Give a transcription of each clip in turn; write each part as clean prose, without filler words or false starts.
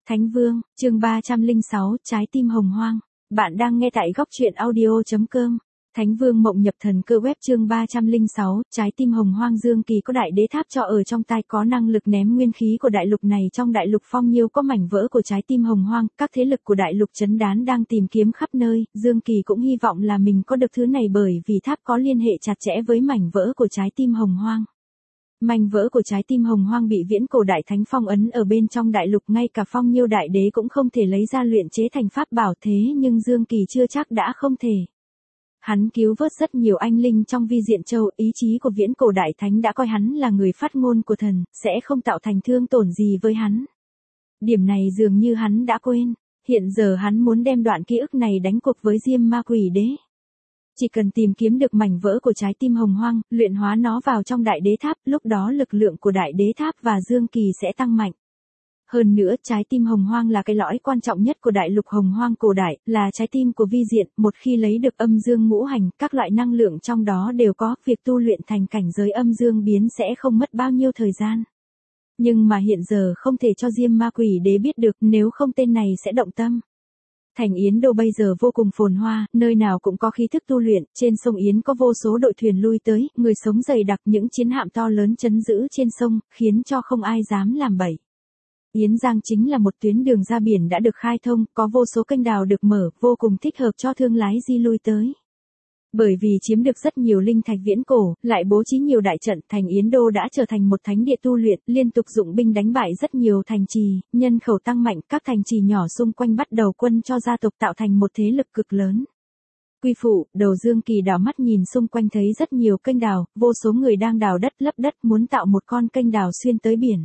Thánh Vương, chương 306, Trái tim hồng hoang. Bạn đang nghe tại góc truyện audio.com. Thánh Vương mộng nhập thần cơ web chương 306, Trái tim hồng hoang. Dương Kỳ có đại đế tháp cho ở trong tay, có năng lực ném nguyên khí của đại lục này. Trong đại lục Phong Nhiêu có mảnh vỡ của trái tim hồng hoang, các thế lực của đại lục Trấn Đán đang tìm kiếm khắp nơi. Dương Kỳ cũng hy vọng là mình có được thứ này bởi vì tháp có liên hệ chặt chẽ với mảnh vỡ của trái tim hồng hoang. Mảnh vỡ của trái tim hồng hoang bị viễn cổ đại thánh phong ấn ở bên trong đại lục, ngay cả Phong Nhiêu đại đế cũng không thể lấy ra luyện chế thành pháp bảo, thế nhưng Dương Kỳ chưa chắc đã không thể. Hắn cứu vớt rất nhiều anh linh trong Vi Diện Châu, ý chí của viễn cổ đại thánh đã coi hắn là người phát ngôn của thần, sẽ không tạo thành thương tổn gì với hắn. Điểm này dường như hắn đã quên, hiện giờ hắn muốn đem đoạn ký ức này đánh cuộc với Diêm Ma Quỷ Đế. Chỉ cần tìm kiếm được mảnh vỡ của trái tim hồng hoang, luyện hóa nó vào trong đại đế tháp, lúc đó lực lượng của đại đế tháp và Dương Kỳ sẽ tăng mạnh. Hơn nữa, trái tim hồng hoang là cái lõi quan trọng nhất của đại lục hồng hoang cổ đại, là trái tim của vi diện, một khi lấy được âm dương ngũ hành, các loại năng lượng trong đó đều có, việc tu luyện thành cảnh giới âm dương biến sẽ không mất bao nhiêu thời gian. Nhưng mà hiện giờ không thể cho Diêm Ma Quỷ Đế biết được, nếu không tên này sẽ động tâm. Thành Yến Đô bây giờ vô cùng phồn hoa, nơi nào cũng có khí thức tu luyện, trên sông Yến có vô số đội thuyền lui tới, người sống dày đặc, những chiến hạm to lớn trấn giữ trên sông, khiến cho không ai dám làm bậy. Yến Giang chính là một tuyến đường ra biển đã được khai thông, có vô số kênh đào được mở, vô cùng thích hợp cho thương lái di lui tới. Bởi vì chiếm được rất nhiều linh thạch viễn cổ, lại bố trí nhiều đại trận, thành Yến Đô đã trở thành một thánh địa tu luyện, liên tục dụng binh đánh bại rất nhiều thành trì, nhân khẩu tăng mạnh, các thành trì nhỏ xung quanh bắt đầu quân cho gia tộc, tạo thành một thế lực cực lớn. Quy phụ, đầu Dương Kỳ đảo mắt nhìn xung quanh thấy rất nhiều kênh đào, vô số người đang đào đất lấp đất muốn tạo một con kênh đào xuyên tới biển.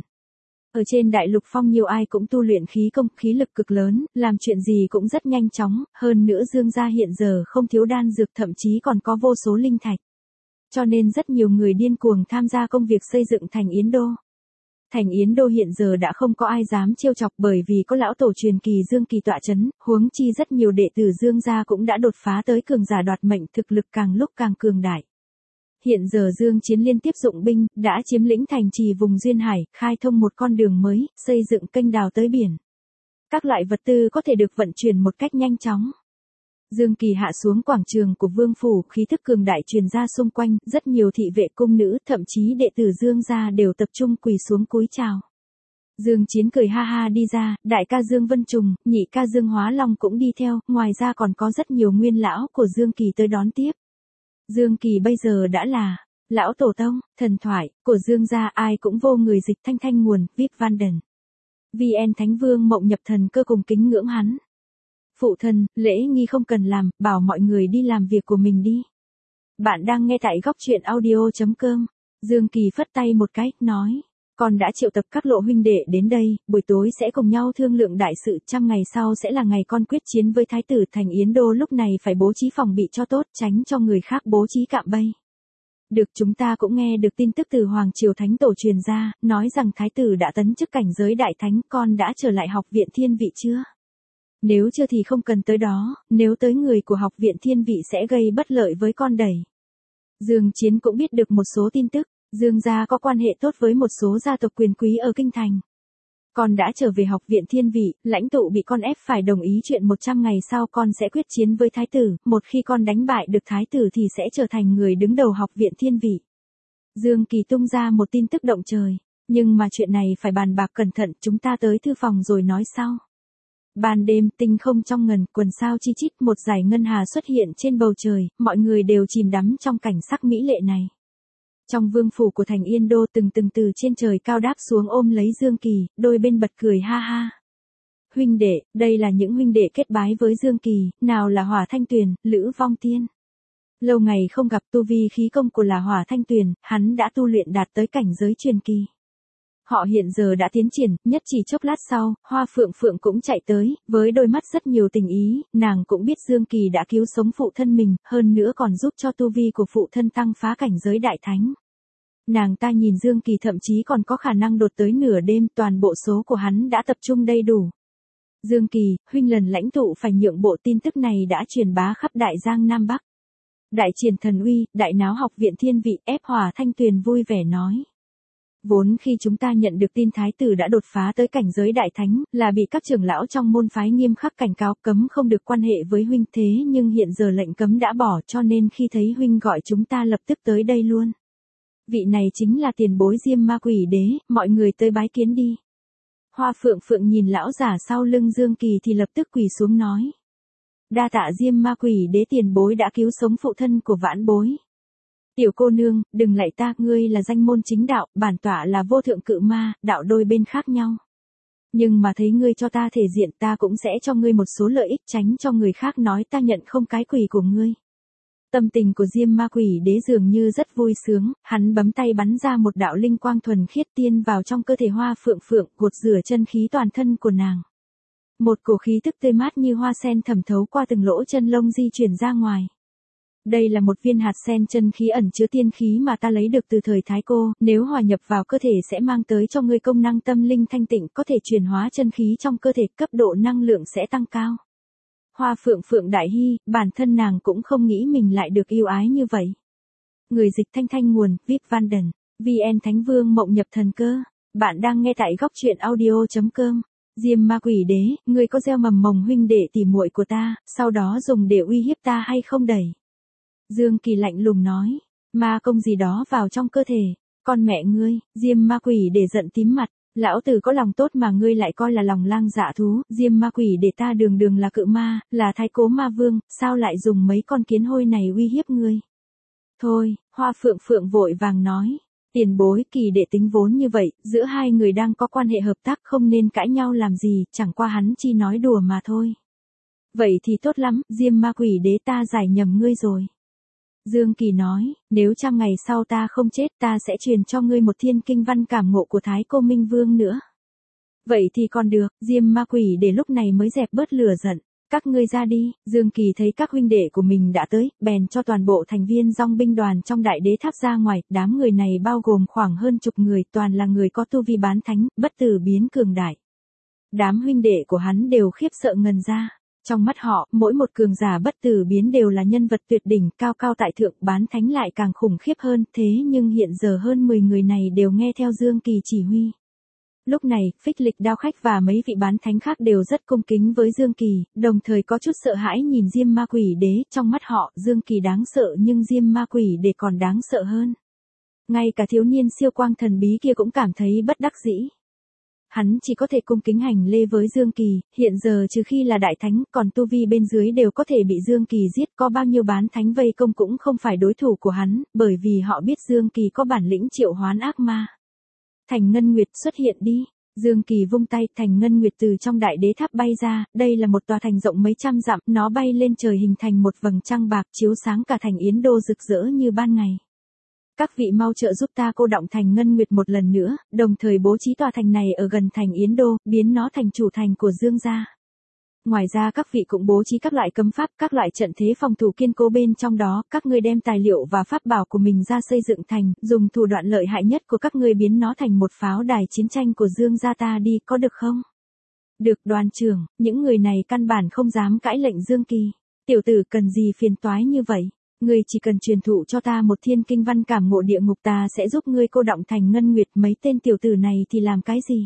Ở trên đại lục Phong Nhiêu ai cũng tu luyện khí công, khí lực cực lớn, làm chuyện gì cũng rất nhanh chóng, hơn nữa Dương gia hiện giờ không thiếu đan dược, thậm chí còn có vô số linh thạch. Cho nên rất nhiều người điên cuồng tham gia công việc xây dựng thành Yến Đô. Thành Yến Đô hiện giờ đã không có ai dám trêu chọc bởi vì có lão tổ truyền kỳ Dương Kỳ tọa chấn, huống chi rất nhiều đệ tử Dương gia cũng đã đột phá tới cường giả đoạt mệnh, thực lực càng lúc càng cường đại. Hiện giờ Dương Chiến liên tiếp dụng binh, đã chiếm lĩnh thành trì vùng Duyên Hải, khai thông một con đường mới, xây dựng kênh đào tới biển. Các loại vật tư có thể được vận chuyển một cách nhanh chóng. Dương Kỳ hạ xuống quảng trường của vương phủ, khí thức cường đại truyền ra xung quanh, rất nhiều thị vệ cung nữ, thậm chí đệ tử Dương gia đều tập trung quỳ xuống cúi chào. Dương Chiến cười ha ha đi ra, đại ca Dương Vân Trùng, nhị ca Dương Hóa Long cũng đi theo, ngoài ra còn có rất nhiều nguyên lão của Dương Kỳ tới đón tiếp. Dương Kỳ bây giờ đã là lão tổ tông, thần thoại của Dương gia, ai cũng vô người dịch thanh thanh nguồn, Viết Van Den. VN Thánh Vương mộng nhập thần cơ cùng kính ngưỡng hắn. Phụ thân, lễ nghi không cần làm, bảo mọi người đi làm việc của mình đi. Bạn đang nghe tại góc truyện audio.com. Dương Kỳ phất tay một cái, nói. Con đã triệu tập các lộ huynh đệ đến đây, buổi tối sẽ cùng nhau thương lượng đại sự, 100 ngày sau sẽ là ngày con quyết chiến với thái tử thành Yến Đô, lúc này phải bố trí phòng bị cho tốt, tránh cho người khác bố trí cạm bẫy. Được, chúng ta cũng nghe được tin tức từ Hoàng Triều Thánh Tổ truyền ra, nói rằng thái tử đã tấn chức cảnh giới đại thánh, con đã trở lại học viện thiên vị chưa? Nếu chưa thì không cần tới đó, nếu tới người của học viện thiên vị sẽ gây bất lợi với con đẩy. Dương Chiến cũng biết được một số tin tức. Dương gia có quan hệ tốt với một số gia tộc quyền quý ở kinh thành. Con đã trở về học viện thiên vị, lãnh tụ bị con ép phải đồng ý chuyện 100 ngày sau con sẽ quyết chiến với thái tử, một khi con đánh bại được thái tử thì sẽ trở thành người đứng đầu học viện thiên vị. Dương Kỳ tung ra một tin tức động trời, nhưng mà chuyện này phải bàn bạc cẩn thận, chúng ta tới thư phòng rồi nói sau. Ban đêm, tinh không trong ngần, quần sao chi chít, một dải ngân hà xuất hiện trên bầu trời, mọi người đều chìm đắm trong cảnh sắc mỹ lệ này. Trong vương phủ của thành Yên Đô, từng từ trên trời cao đáp xuống ôm lấy Dương Kỳ, đôi bên bật cười ha ha. Huynh đệ, đây là những huynh đệ kết bái với Dương Kỳ, nào là Hỏa Thanh Tuyền, Lữ Vong Tiên. Lâu ngày không gặp, tu vi khí công của là Hỏa Thanh Tuyền, hắn đã tu luyện đạt tới cảnh giới truyền kỳ. Họ hiện giờ đã tiến triển, nhất chỉ chốc lát sau, Hoa Phượng Phượng cũng chạy tới, với đôi mắt rất nhiều tình ý, nàng cũng biết Dương Kỳ đã cứu sống phụ thân mình, hơn nữa còn giúp cho tu vi của phụ thân tăng phá cảnh giới đại thánh. Nàng ta nhìn Dương Kỳ thậm chí còn có khả năng đột tới nửa đêm, toàn bộ số của hắn đã tập trung đầy đủ. Dương Kỳ, huynh lần lãnh tụ phải nhượng bộ, tin tức này đã truyền bá khắp Đại Giang Nam Bắc. Đại triển thần uy, đại náo học viện thiên vị, ép Hỏa Thanh Tuyền vui vẻ nói. Vốn khi chúng ta nhận được tin thái tử đã đột phá tới cảnh giới đại thánh, là bị các trưởng lão trong môn phái nghiêm khắc cảnh cáo cấm không được quan hệ với huynh, thế nhưng hiện giờ lệnh cấm đã bỏ, cho nên khi thấy huynh gọi chúng ta lập tức tới đây luôn. Vị này chính là tiền bối Diêm Ma Quỷ Đế, mọi người tới bái kiến đi. Hoa Phượng Phượng nhìn lão giả sau lưng Dương Kỳ thì lập tức quỳ xuống nói. Đa tạ Diêm Ma Quỷ Đế tiền bối đã cứu sống phụ thân của vãn bối. Tiểu cô nương, đừng lạy ta, ngươi là danh môn chính đạo, bản tọa là vô thượng cự ma, đạo đôi bên khác nhau. Nhưng mà thấy ngươi cho ta thể diện, ta cũng sẽ cho ngươi một số lợi ích, tránh cho người khác nói ta nhận không cái quỷ của ngươi. Tâm tình của Diêm Ma Quỷ Đế dường như rất vui sướng, hắn bấm tay bắn ra một đạo linh quang thuần khiết tiên vào trong cơ thể Hoa Phượng Phượng, gột rửa chân khí toàn thân của nàng. Một cổ khí tức tươi mát như hoa sen thẩm thấu qua từng lỗ chân lông di chuyển ra ngoài. Đây là một viên hạt sen chân khí ẩn chứa tiên khí mà ta lấy được từ thời Thái Cô, nếu hòa nhập vào cơ thể sẽ mang tới cho ngươi công năng tâm linh thanh tịnh, có thể chuyển hóa chân khí trong cơ thể, cấp độ năng lượng sẽ tăng cao. Hoa Phượng Phượng đại hy, bản thân nàng cũng không nghĩ mình lại được yêu ái như vậy. Người dịch Thanh Thanh nguồn, viết Văn Đần, VN Thánh Vương Mộng Nhập Thần Cơ. Bạn đang nghe tại góc truyện audio.com. Diêm Ma Quỷ Đế, ngươi có gieo mầm mồng huynh đệ tỉ muội của ta, sau đó dùng để uy hiếp ta hay không đẩy? Dương Kỳ lạnh lùng nói, ma công gì đó vào trong cơ thể, con mẹ ngươi, Diêm Ma Quỷ Đế giận tím mặt, lão tử có lòng tốt mà ngươi lại coi là lòng lang dạ thú, Diêm Ma Quỷ Đế ta đường đường là cự ma, là Thái Cố Ma Vương, sao lại dùng mấy con kiến hôi này uy hiếp ngươi? Thôi, Hoa Phượng Phượng vội vàng nói, tiền bối Kỳ đệ tính vốn như vậy, giữa hai người đang có quan hệ hợp tác không nên cãi nhau làm gì, chẳng qua hắn chỉ nói đùa mà thôi. Vậy thì tốt lắm, Diêm Ma Quỷ Đế ta giải nhầm ngươi rồi. Dương Kỳ nói, nếu 100 ngày sau ta không chết ta sẽ truyền cho ngươi một thiên kinh văn cảm ngộ của Thái Cô Minh Vương nữa. Vậy thì còn được, Diêm Ma Quỷ Đế lúc này mới dẹp bớt lửa giận. Các ngươi ra đi, Dương Kỳ thấy các huynh đệ của mình đã tới, bèn cho toàn bộ thành viên dòng binh đoàn trong đại đế tháp ra ngoài, đám người này bao gồm khoảng hơn chục người, toàn là người có tu vi bán thánh, bất tử biến cường đại. Đám huynh đệ của hắn đều khiếp sợ ngần ra. Trong mắt họ, mỗi một cường giả bất tử biến đều là nhân vật tuyệt đỉnh, cao cao tại thượng, bán thánh lại càng khủng khiếp hơn, thế nhưng hiện giờ hơn 10 người này đều nghe theo Dương Kỳ chỉ huy. Lúc này, Phích Lịch Đao Khách và mấy vị bán thánh khác đều rất cung kính với Dương Kỳ, đồng thời có chút sợ hãi nhìn Diêm Ma Quỷ Đế, trong mắt họ, Dương Kỳ đáng sợ nhưng Diêm Ma Quỷ Đế còn đáng sợ hơn. Ngay cả thiếu niên siêu quang thần bí kia cũng cảm thấy bất đắc dĩ. Hắn chỉ có thể cung kính hành lễ với Dương Kỳ, hiện giờ trừ khi là đại thánh, còn tu vi bên dưới đều có thể bị Dương Kỳ giết, có bao nhiêu bán thánh vây công cũng không phải đối thủ của hắn, bởi vì họ biết Dương Kỳ có bản lĩnh triệu hoán ác ma. Thành Ngân Nguyệt xuất hiện đi. Dương Kỳ vung tay, Thành Ngân Nguyệt từ trong đại đế tháp bay ra, đây là một tòa thành rộng mấy trăm dặm, nó bay lên trời hình thành một vầng trăng bạc chiếu sáng cả thành Yến Đô rực rỡ như ban ngày. Các vị mau trợ giúp ta cô động Thành Ngân Nguyệt một lần nữa, đồng thời bố trí tòa thành này ở gần thành Yến Đô, biến nó thành chủ thành của Dương gia. Ngoài ra các vị cũng bố trí các loại cấm pháp, các loại trận thế phòng thủ kiên cố bên trong đó, các ngươi đem tài liệu và pháp bảo của mình ra xây dựng thành, dùng thủ đoạn lợi hại nhất của các ngươi biến nó thành một pháo đài chiến tranh của Dương gia ta đi, có được không? Được đoàn trưởng, những người này căn bản không dám cãi lệnh Dương Kỳ. Tiểu tử cần gì phiền toái như vậy? Ngươi chỉ cần truyền thụ cho ta một thiên kinh văn cảm ngộ địa ngục ta sẽ giúp ngươi cô động Thành Ngân Nguyệt, mấy tên tiểu tử này thì làm cái gì?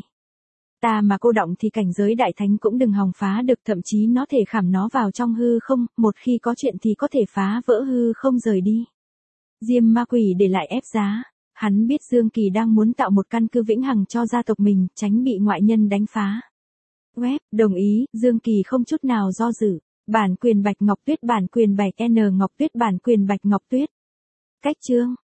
Ta mà cô động thì cảnh giới đại thánh cũng đừng hòng phá được, thậm chí nó thể khảm nó vào trong hư không, một khi có chuyện thì có thể phá vỡ hư không rời đi. Diêm Ma Quỷ để lại ép giá, hắn biết Dương Kỳ đang muốn tạo một căn cứ vĩnh hằng cho gia tộc mình, tránh bị ngoại nhân đánh phá. Web, đồng ý, Dương Kỳ không chút nào do dự. Bản quyền Bạch Ngọc Tuyết, bản quyền Bạch N Ngọc Tuyết, bản quyền Bạch Ngọc Tuyết. Cách chương